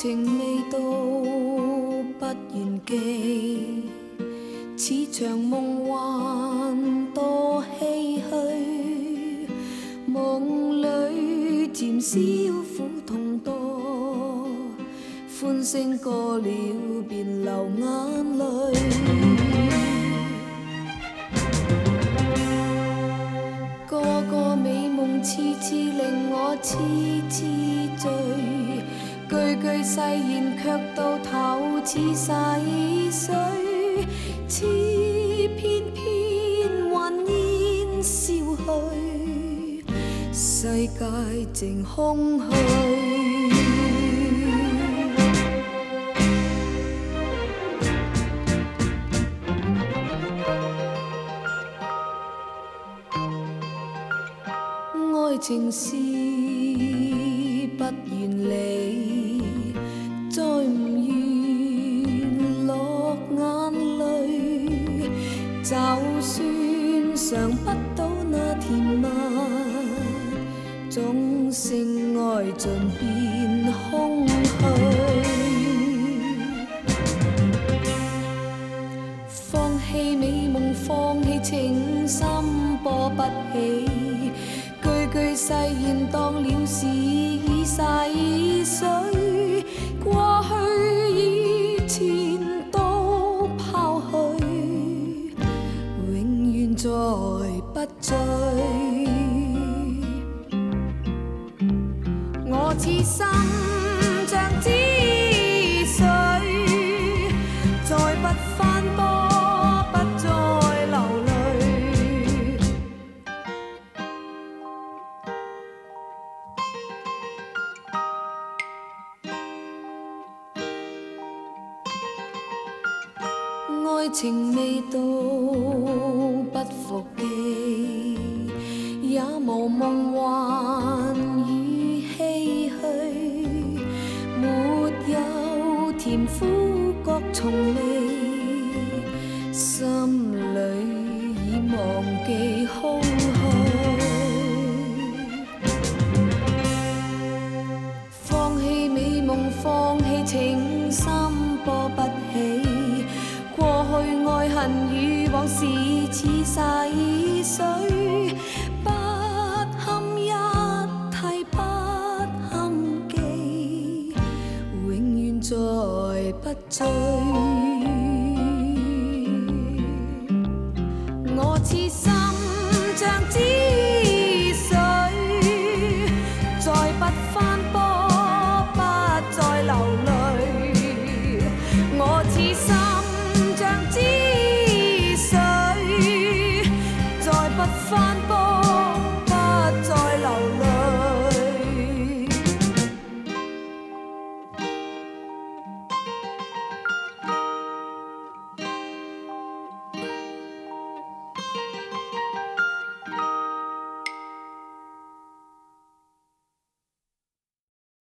情未到，不願記，似場夢幻多唏噓。夢裏漸消苦痛多，歡聲過了便流眼淚。個個美夢次次令我痴痴醉。句句誓言卻到頭似逝水，似片片雲煙消去，世界靜空虛。愛情是不願離，再唔願落眼淚，就算嘗不到那甜蜜，總勝愛盡變空虛。放棄美夢，放棄情深播不起，句句誓言當了是已逝水，過去以前都拋去，永遠再不追。我似心像止水，再不翻波，不再流淚。愛情未到，不復記，也無夢幻與唏噓，沒有甜苦各從味，心裏已忘記空虛。放棄美夢，放棄情深播不起，過去愛恨與往事似逝水，不堪一提，不堪記，永遠再不追。我似